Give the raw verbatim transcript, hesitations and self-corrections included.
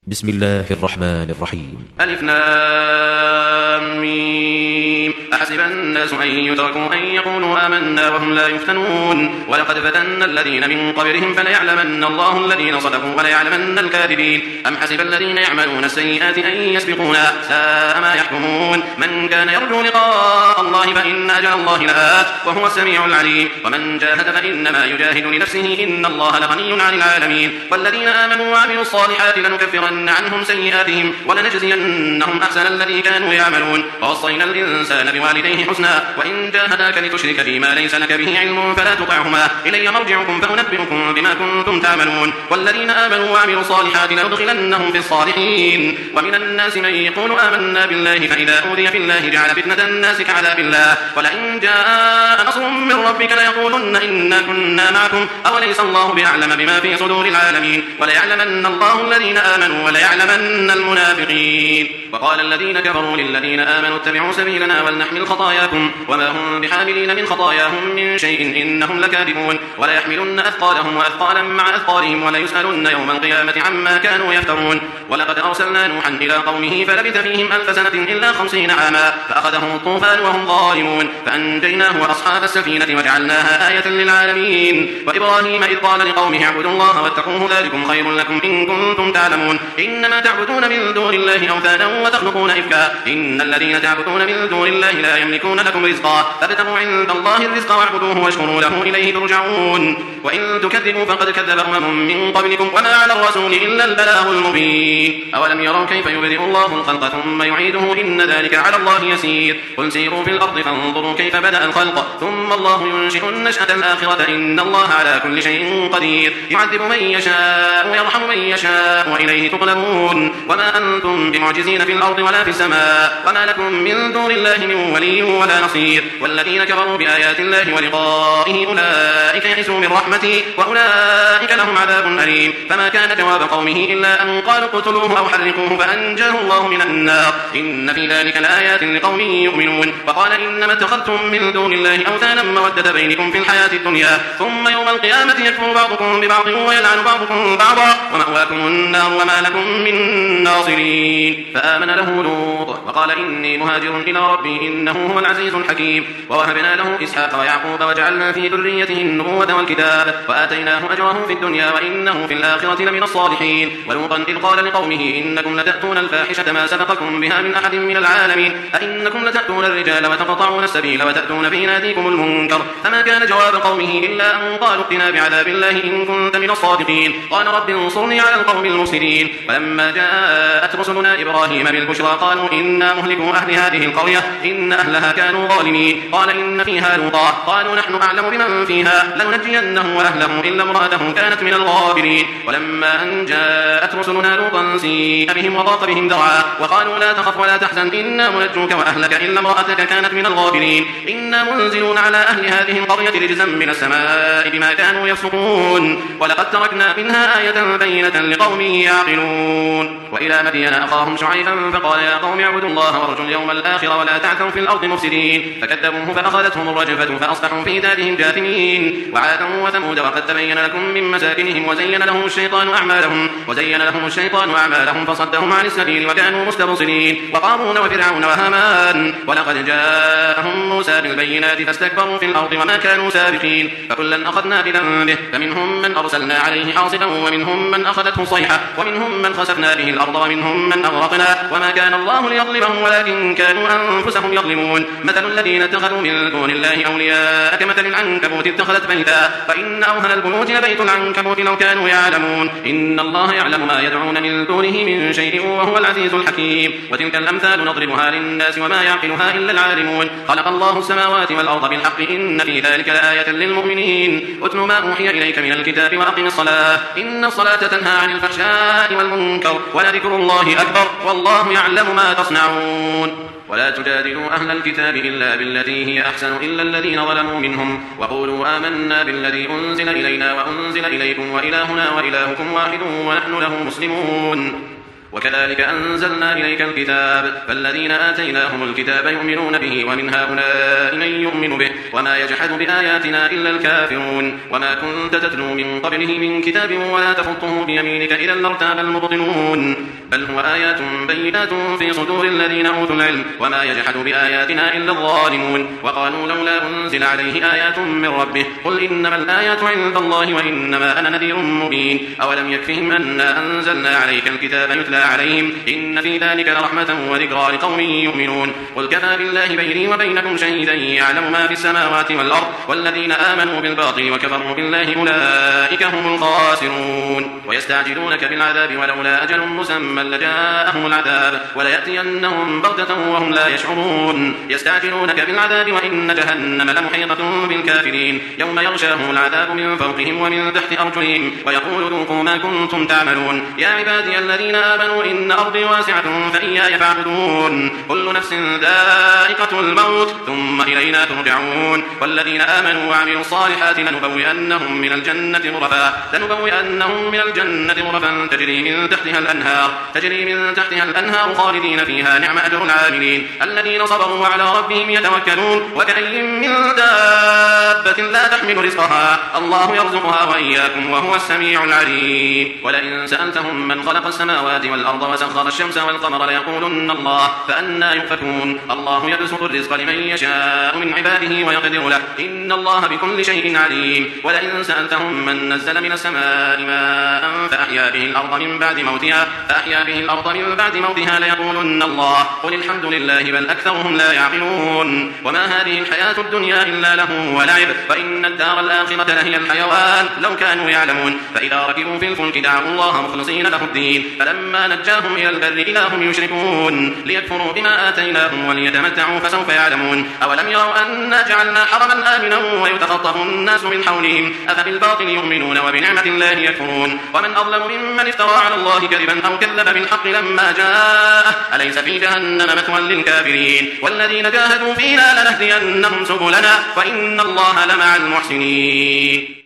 بسم الله الرحمن الرحيم. ألف لام ميم. أحسب الناس أن يتركوا أن يقولوا آمنا وهم لا يفتنون ولقد فتنا الذين من قبلهم فليعلمن الله الذين صدقوا وليعلمن الكاذبين. أم حسب الذين يعملون السيئات أن يسبقونا ساء ما يحكمون. من كان يرجو لقاء الله فإن أجل الله لآت وهو السميع العليم. ومن جاهد فإنما يجاهد لنفسه إن الله لغني عن العالمين. والذين آمنوا وعملوا الصالحات لنكفرن عنهم سيئاتهم ولنجزينهم أحسن الذي كانوا يعملون. ووصينا الإنسان بوالديه حسنا وإن جاهداك لتشرك بما ليس لك به علم فلا تطعهما إلي مرجعكم فأنبئكم بما كنتم تعملون. والذين آمنوا وعملوا الصالحات لندخلنهم في الصالحين. ومن الناس من يقول آمنا بالله فإذا أوذي في الله جعل فتنة الناس كعذاب الله ولئن جاء نصر من ربك ليقولن إنا كنا معكم أوليس الله بأعلم بما في صدور العالمين. وليعلمن الله الذين آمنوا وليعلمن المنافقين. وقال الذين كفروا للذين آمنوا اتبعوا سبيلنا ولنحمل خطاياكم وما هم بحاملين من خطاياهم من شيء إنهم لكاذبون. وليحملن أثقالهم وأثقالا مع أثقالهم وليسألن يوم القيامة عما كانوا يفترون. ولقد أرسلنا نوحا إلى قومه فلبث فيهم ألف سنة إلا خمسين عاما فأخذهم الطوفان وهم ظالمون فأنجيناه وأصحاب السفينة وجعلناها آية للعالمين. وإبراهيم إذ قال لقومه اعبدوا الله واتقوه ذلكم خير لكم إن كنتم تعلمون. إنما تعبدون من دون الله أوثانا وتخلقون إفكا إن الذين تعبدون من دون الله لا يملكون لكم رزقا فابتغوا عند الله الرزق واعبدوه واشكروا له إليه ترجعون. وإن تكذبوا فقد كذب أمم من قبلكم وما على الرسول إلا البلاغ المبين. أولم يروا كيف يبدئ الله الخلق ثم يعيده إن ذلك على الله يسير. قل سيروا في الأرض فانظروا كيف بدأ الخلق ثم الله ينشئ النشأة الآخرة إن الله على كل شيء قدير. يعذب من يشاء ويرحم من يشاء وإليه تقلبون. وما أنتم بمعجزين في الأرض ولا في السماء وما لكم من دون الله من ولي ولا نصير. والذين كفروا بآيات الله ولقائه أولئك يئسوا من رحمتي وأولئك لهم عذاب أليم. فما كان جواب قومه إلا أن قالوا اقتلوه أو حرقوه فأنجاه الله من النار إن في ذلك لآيات لقوم يؤمنون. وقال إنما اتخذتم من دون الله أوثانا مودة بينكم في الحياة الدنيا ثم يوم القيامة يكفر بعضكم ببعض ويلعن بعضكم بعضا ومأواكم النار وما لكم من ناصرين. فآمن له لوط وقال إني مهاجر إلى ربي إنه هو العزيز الحكيم. ووهبنا له إسحاق ويعقوب وجعلنا في ذريته النبوة والكتاب وآتيناه أجره في الدنيا وإنه في الآخرة لمن الصالحين. ولوطا إذ قال لقومه إنكم لتأتون الفاحشة ما سبقكم بها من أحد من العالمين أئنكم لتأتون الرجال وتقطعون السبيل وتأتون في ناديكم المنكر. فما كان جواب قومه إلا أن قالوا ائتنا بعذاب الله إن كنت من الصادقين. قال رب انصرني على القوم المفسدين. ولما جاءت رسلنا إبراهيم بالبشرى قالوا إنا مهلكوا أهل هذه القرية إن أهلها كانوا ظالمين. قال إن فيها لوطا قالوا نحن أعلم بمن فيها لننجينه وأهله إلا امرأته كانت من الغابرين. ولما أن جاءت رسلنا لوطا سيء بهم وضاق بهم ذرعا وقالوا لا تخف ولا تحزن إنا منجوك وأهلك إلا امرأتك كانت من الغابرين. إنا منزلون على أهل هذه القرية رجزا من السماء بما كانوا يفسقون. ولقد تركنا منها آية بينة لقوم يعقلون. وإلى مدين أخاهم شعيبا فقال يا قوم اعبدوا الله وارجوا اليوم الآخر ولا تعثوا في الأرض مفسدين. فكذبوه فأخذتهم الرجفة فأصبحوا في دارهم جاثمين. وعادا وثمود وقد تبين لكم من مساكنهم وزين لهم الشيطان أعمالهم وزين لهم الشيطان أعمالهم فصدهم عن السبيل وكانوا مستبصرين. وقارون وفرعون وهامان ولقد جاءهم موسى بالبينات فاستكبروا في الأرض وما كانوا سابقين. فكلا أخذنا بذنبه فمنهم من أرسلنا عليه حاصبا ومنهم من أخذته صيحة ومنهم من خسفنا به الأرض ومنهم من أغرقنا وما كان الله ليظلمهم ولكن كانوا أنفسهم يظلمون. مثل الذين اتخذوا من دون الله أولياء كمثل العنكبوت اتخذت بيتا فإن أوهن البيوت لبيت العنكبوت لو كانوا يعلمون. إن الله يعلم ما يدعون من دونه من شيء وهو العزيز الحكيم. وتلك الأمثال نضربها للناس وما يعقلها إلا العالمون. خلق الله السماوات والأرض بالحق إن في ذلك لآية للمؤمنين. اتل ما أوحي إليك من الكتاب وأقم الصلاة إن الصلاة تنهى عن الفحشاء والمنكر ولذكر الله أكبر والله يعلم ما تصنعون. ولا تجادلوا أهل الكتاب إلا بالتي هي أحسن إلا الذين ظلموا منهم وقولوا آمنا بالذي أنزل إلينا وأنزل إليكم وإلهنا وإلهكم واحد ونحن له مسلمون. وكذلك أنزلنا إليك الكتاب فالذين آتيناهم الكتاب يؤمنون به ومن هؤلاء من يؤمن به وما يجحد بآياتنا إلا الكافرون وما كنت تتلو من قبله من كتاب ولا تخطه بيمينك إذا لارتاب المبطلون بل هو آيات بينات في صدور الذين أوتوا العلم وما يجحد بآياتنا إلا الظالمون وقالوا لولا أنزل عليه آيات من ربه قل إنما الآيات عند الله وإنما أنا نذير مبين أولم يكفهم أنا أنزلنا عليك الكتاب يتلى عليهم إن في ذلك لرحمة وذكرى لقوم يؤمنون قل كفى بالله بيني وبينكم شهيدا يعلم ما في السماوات والأرض والذين آمنوا بالباطل وكفروا بالله أولئك هم الخاسرون ويستعجلونك بالعذاب ولولا أجل مسمى لجاءهم العذاب وليأتينهم بغتة وهم لا يشعرون يستعجلونك بالعذاب وإن جهنم لمحيطة بالكافرين يوم يغشاهم العذاب من فوقهم ومن تحت أرجلهم ويقول ذوقوا ما كنتم تعملون يا عبادي الذين آمنوا إن أرضي واسعة فإياي فاعبدون كل نفس ذائقة الموت ثم إلينا ترجعون والذين آمنوا وعملوا الصالحات لنبوئنهم من الجنة غرفا لنبوئنهم من الجنة غرفا تجري من تحتها الأنهار تجري من تحتها الأنهار خالدين فيها نعم أجر العاملين الذين صبروا وعلى ربهم يتوكلون وكأي من دابة لا تحمل رزقها الله يرزقها وإياكم وهو السميع العليم ولئن سألتهم من خلق السماوات والأرض وسخر الشمس والقمر ليقولن الله فأنى يؤفكون الله يبسط الرزق لمن يشاء من عباده ويقدر له إن الله بكل شيء عليم ولئن سألتهم من نزل من السماء ماء فأحيا به الأرض من بعد موتها فأحيا به الأرض من بعد موتها ليقولن الله قل الحمد لله بل أكثرهم لا يعقلون وما هذه الحياة الدنيا إلا له ولعب وإن الدار الآخرة لهي الحيوان لو كانوا يعلمون فإذا ركبوا في الفلك دعوا الله مخلصين له الدين فلما نجاهم إلى البر إذا هم يشركون ليكفروا بما آتيناهم وليتمتعوا فسوف يعلمون أولم يروا أنا جعلنا حرما آمنا ويتخطف الناس من حولهم أفبالباطل يؤمنون وبنعمة الله يكفرون ومن أظلم ممن افترى على الله كذبا أو كذب بالحق لما جاءه أليس في جهنم مثوى للكافرين والذين جاهدوا فينا لنهدينهم سبلنا وإن الله لمع المحسنين